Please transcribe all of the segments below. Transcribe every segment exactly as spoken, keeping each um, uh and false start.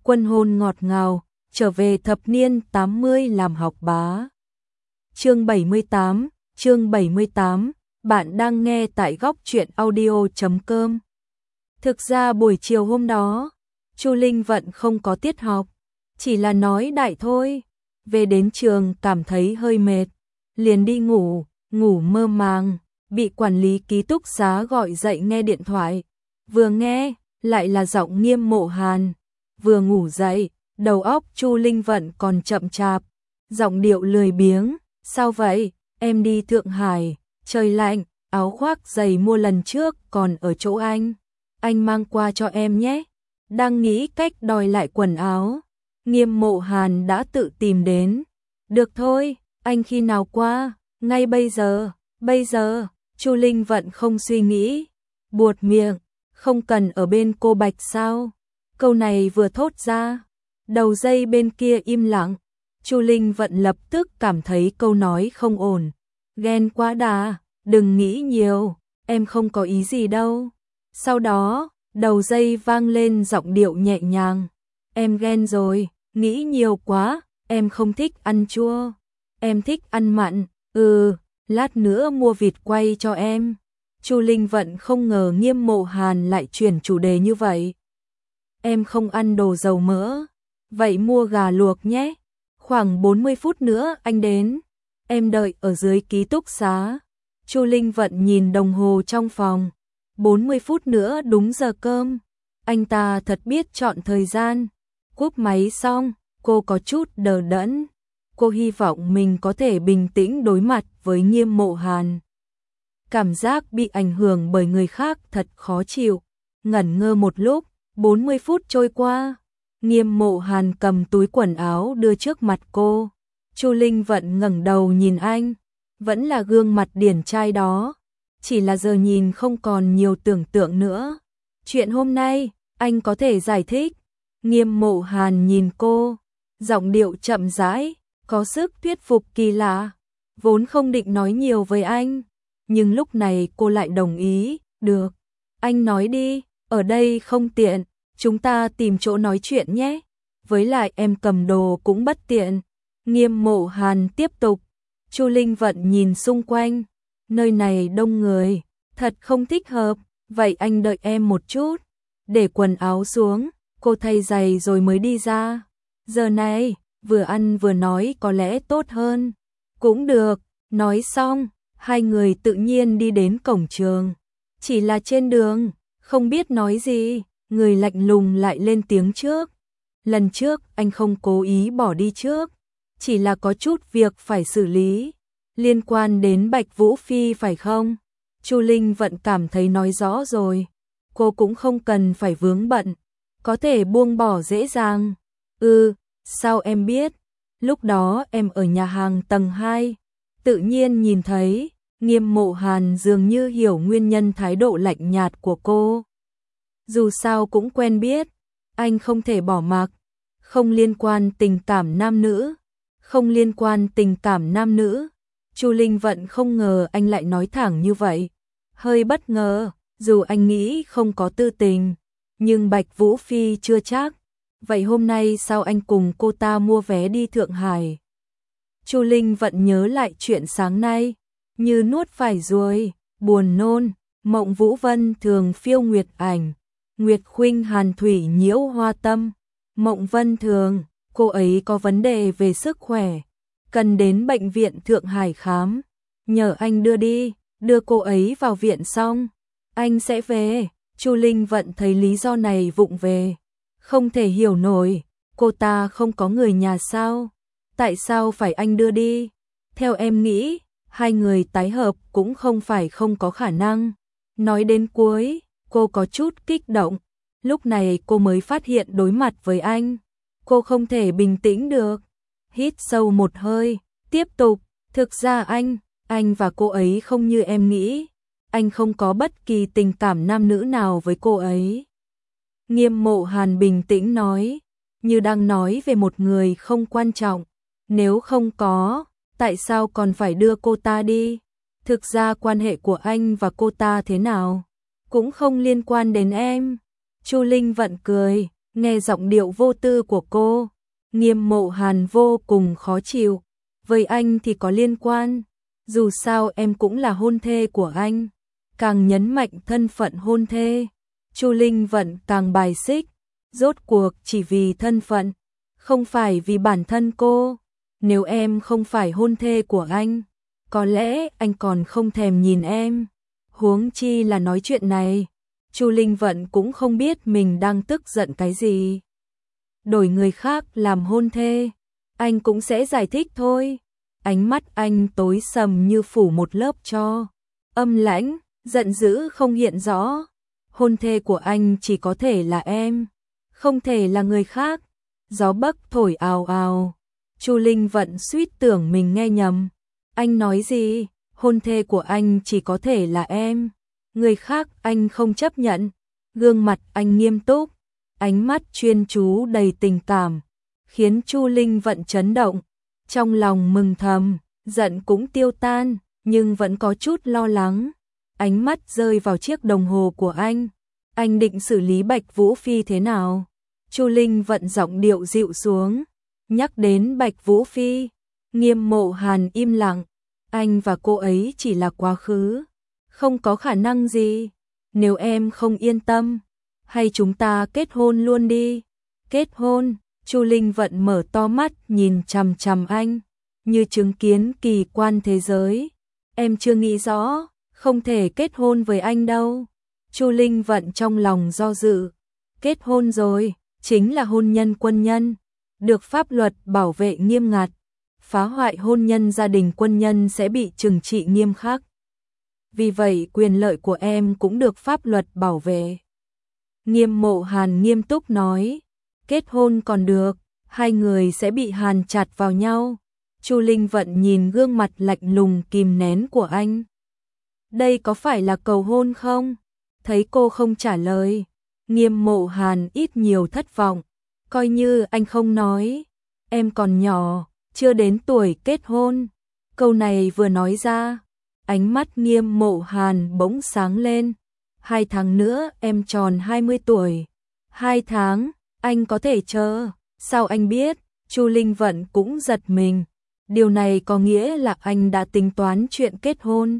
Quân hôn ngọt ngào, trở về thập niên tám mươi làm học bá. Chương bảy mươi tám, chương bảy mươi tám, bạn đang nghe tại góc truyện audio chấm com. Thực ra buổi chiều hôm đó, Chu Linh Vận không có tiết học, chỉ là nói đại thôi. Về đến trường cảm thấy hơi mệt, liền đi ngủ, ngủ mơ màng, bị quản lý ký túc xá gọi dậy nghe điện thoại. Vừa nghe, lại là giọng Nghiêm Mộ Hàn. Vừa ngủ dậy, đầu óc Chu Linh Vận còn chậm chạp, giọng điệu lười biếng. Sao vậy, em đi Thượng Hải, trời lạnh, áo khoác giày mua lần trước còn ở chỗ anh. Anh mang qua cho em nhé. Đang nghĩ cách đòi lại quần áo, Nghiêm Mộ Hàn đã tự tìm đến. Được thôi, anh khi nào qua? Ngay bây giờ, bây giờ. Chu Linh Vận không suy nghĩ, buột miệng, không cần ở bên cô Bạch sao? Câu này vừa thốt ra, đầu dây bên kia im lặng. Chu Linh Vận lập tức cảm thấy câu nói không ổn. Ghen quá đà, đừng nghĩ nhiều, em không có ý gì đâu. Sau đó, đầu dây vang lên giọng điệu nhẹ nhàng. Em ghen rồi, nghĩ nhiều quá, em không thích ăn chua. Em thích ăn mặn, ừ, lát nữa mua vịt quay cho em. Chu Linh Vận không ngờ Nghiêm Mộ Hàn lại chuyển chủ đề như vậy. Em không ăn đồ dầu mỡ, vậy mua gà luộc nhé. Khoảng bốn mươi phút nữa anh đến, em đợi ở dưới ký túc xá. Chu Linh Vận nhìn đồng hồ trong phòng, bốn mươi phút nữa đúng giờ cơm. Anh ta thật biết chọn thời gian. Cúp máy xong, cô có chút đờ đẫn. Cô hy vọng mình có thể bình tĩnh đối mặt với Nghiêm Mộ Hàn. Cảm giác bị ảnh hưởng bởi người khác thật khó chịu. Ngẩn ngơ một lúc, bốn mươi phút trôi qua. Nghiêm Mộ Hàn cầm túi quần áo đưa trước mặt cô. Chu Linh Vận ngẩng đầu nhìn anh, vẫn là gương mặt điển trai đó, chỉ là giờ nhìn không còn nhiều tưởng tượng nữa. Chuyện hôm nay, anh có thể giải thích. Nghiêm Mộ Hàn nhìn cô, giọng điệu chậm rãi, có sức thuyết phục kỳ lạ. Vốn không định nói nhiều với anh, nhưng lúc này cô lại đồng ý. Được, anh nói đi, ở đây không tiện. Chúng ta tìm chỗ nói chuyện nhé. Với lại em cầm đồ cũng bất tiện. Nghiêm Mộ Hàn tiếp tục. Chu Linh Vận nhìn xung quanh. Nơi này đông người, thật không thích hợp. Vậy anh đợi em một chút. Để quần áo xuống, cô thay giày rồi mới đi ra. Giờ này, vừa ăn vừa nói có lẽ tốt hơn. Cũng được, nói xong, hai người tự nhiên đi đến cổng trường. Chỉ là trên đường, không biết nói gì. Người lạnh lùng lại lên tiếng trước. Lần trước anh không cố ý bỏ đi trước, chỉ là có chút việc phải xử lý, liên quan đến Bạch Vũ Phi phải không? Chu Linh Vận cảm thấy nói rõ rồi, cô cũng không cần phải vướng bận, có thể buông bỏ dễ dàng. Ừ, sao em biết? Lúc đó em ở nhà hàng tầng hai, tự nhiên nhìn thấy. Nghiêm Mộ Hàn dường như hiểu nguyên nhân thái độ lạnh nhạt của cô. Dù sao cũng quen biết, anh không thể bỏ mặc. Không liên quan tình cảm nam nữ, không liên quan tình cảm nam nữ. Chu Linh Vận không ngờ anh lại nói thẳng như vậy. Hơi bất ngờ, dù anh nghĩ không có tư tình, nhưng Bạch Vũ Phi chưa chắc. Vậy hôm nay sao anh cùng cô ta mua vé đi Thượng Hải? Chu Linh Vận nhớ lại chuyện sáng nay, như nuốt phải ruồi, buồn nôn. Mộng Vũ Vân thường phiêu nguyệt ảnh, Nguyệt Khuynh Hàn Thủy nhiễu hoa tâm. Mộng Vân thường, cô ấy có vấn đề về sức khỏe, cần đến bệnh viện Thượng Hải khám. Nhờ anh đưa đi, đưa cô ấy vào viện xong, anh sẽ về. Chu Linh Vận thấy lý do này vụng về, không thể hiểu nổi. Cô ta không có người nhà sao? Tại sao phải anh đưa đi? Theo em nghĩ, hai người tái hợp cũng không phải không có khả năng. Nói đến cuối, cô có chút kích động. Lúc này cô mới phát hiện đối mặt với anh, cô không thể bình tĩnh được. Hít sâu một hơi, tiếp tục. Thực ra anh, anh và cô ấy không như em nghĩ. Anh không có bất kỳ tình cảm nam nữ nào với cô ấy. Nghiêm Mộ Hàn bình tĩnh nói, như đang nói về một người không quan trọng. Nếu không có, tại sao còn phải đưa cô ta đi? Thực ra quan hệ của anh và cô ta thế nào cũng không liên quan đến em. Chu Linh Vận cười, Nghe giọng điệu vô tư của cô, Nghiêm Mộ Hàn vô cùng khó chịu. Với anh thì có liên quan, dù sao em cũng là hôn thê của anh. Càng nhấn mạnh thân phận hôn thê, Chu Linh Vận càng bài xích. Rốt cuộc chỉ vì thân phận, không phải vì bản thân cô. Nếu em không phải hôn thê của anh, có lẽ anh còn không thèm nhìn em. Huống chi là nói chuyện này, Chu Linh Vận cũng không biết mình đang tức giận cái gì. Đổi người khác làm hôn thê, anh cũng sẽ giải thích thôi. Ánh mắt anh tối sầm như phủ một lớp tro, âm lãnh, giận dữ không hiện rõ. Hôn thê của anh chỉ có thể là em, không thể là người khác. Gió bấc thổi ào ào, Chu Linh Vận suýt tưởng mình nghe nhầm. Anh nói gì? Hôn thê của anh chỉ có thể là em, người khác anh không chấp nhận. Gương mặt anh nghiêm túc, ánh mắt chuyên chú đầy tình cảm, khiến Chu Linh Vận chấn động. Trong lòng mừng thầm, giận cũng tiêu tan, nhưng vẫn có chút lo lắng. Ánh mắt rơi vào chiếc đồng hồ của anh. Anh định xử lý Bạch Vũ Phi thế nào? Chu Linh Vận giọng điệu dịu xuống. Nhắc đến Bạch Vũ Phi, Nghiêm Mộ Hàn im lặng. Anh và cô ấy chỉ là quá khứ, không có khả năng gì. Nếu em không yên tâm, hay chúng ta kết hôn luôn đi. Kết hôn? Chu Linh Vận mở to mắt nhìn chằm chằm anh, như chứng kiến kỳ quan thế giới. Em chưa nghĩ rõ, không thể kết hôn với anh đâu. Chu Linh Vận trong lòng do dự. Kết hôn rồi, chính là hôn nhân quân nhân, được pháp luật bảo vệ nghiêm ngặt. Phá hoại hôn nhân gia đình quân nhân sẽ bị trừng trị nghiêm khắc. Vì vậy quyền lợi của em cũng được pháp luật bảo vệ. Nghiêm Mộ Hàn nghiêm túc nói. Kết hôn còn được, hai người sẽ bị hàn chặt vào nhau. Chu Linh Vận nhìn gương mặt lạnh lùng kìm nén của anh. Đây có phải là cầu hôn không? Thấy cô không trả lời, Nghiêm Mộ Hàn ít nhiều thất vọng. Coi như anh không nói, em còn nhỏ, chưa đến tuổi kết hôn. Câu này vừa nói ra, ánh mắt Nghiêm Mộ Hàn bỗng sáng lên. Hai tháng nữa em tròn hai mươi tuổi. Hai tháng, anh có thể chờ. Sao anh biết? Chu Linh Vận cũng giật mình. Điều này có nghĩa là anh đã tính toán chuyện kết hôn.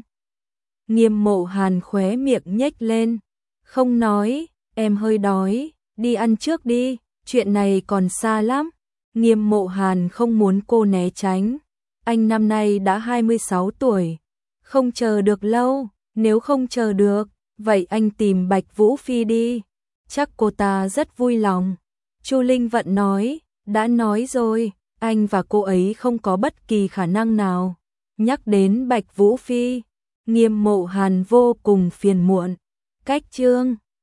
Nghiêm Mộ Hàn khóe miệng nhếch lên. Không nói, em hơi đói, đi ăn trước đi, chuyện này còn xa lắm. Nghiêm Mộ Hàn không muốn cô né tránh. Anh năm nay đã hai mươi sáu tuổi, không chờ được lâu. Nếu không chờ được, vậy anh tìm Bạch Vũ Phi đi, chắc cô ta rất vui lòng. Chu Linh Vận nói, đã nói rồi, anh và cô ấy không có bất kỳ khả năng nào. Nhắc đến Bạch Vũ Phi, Nghiêm Mộ Hàn vô cùng phiền muộn. Cách chương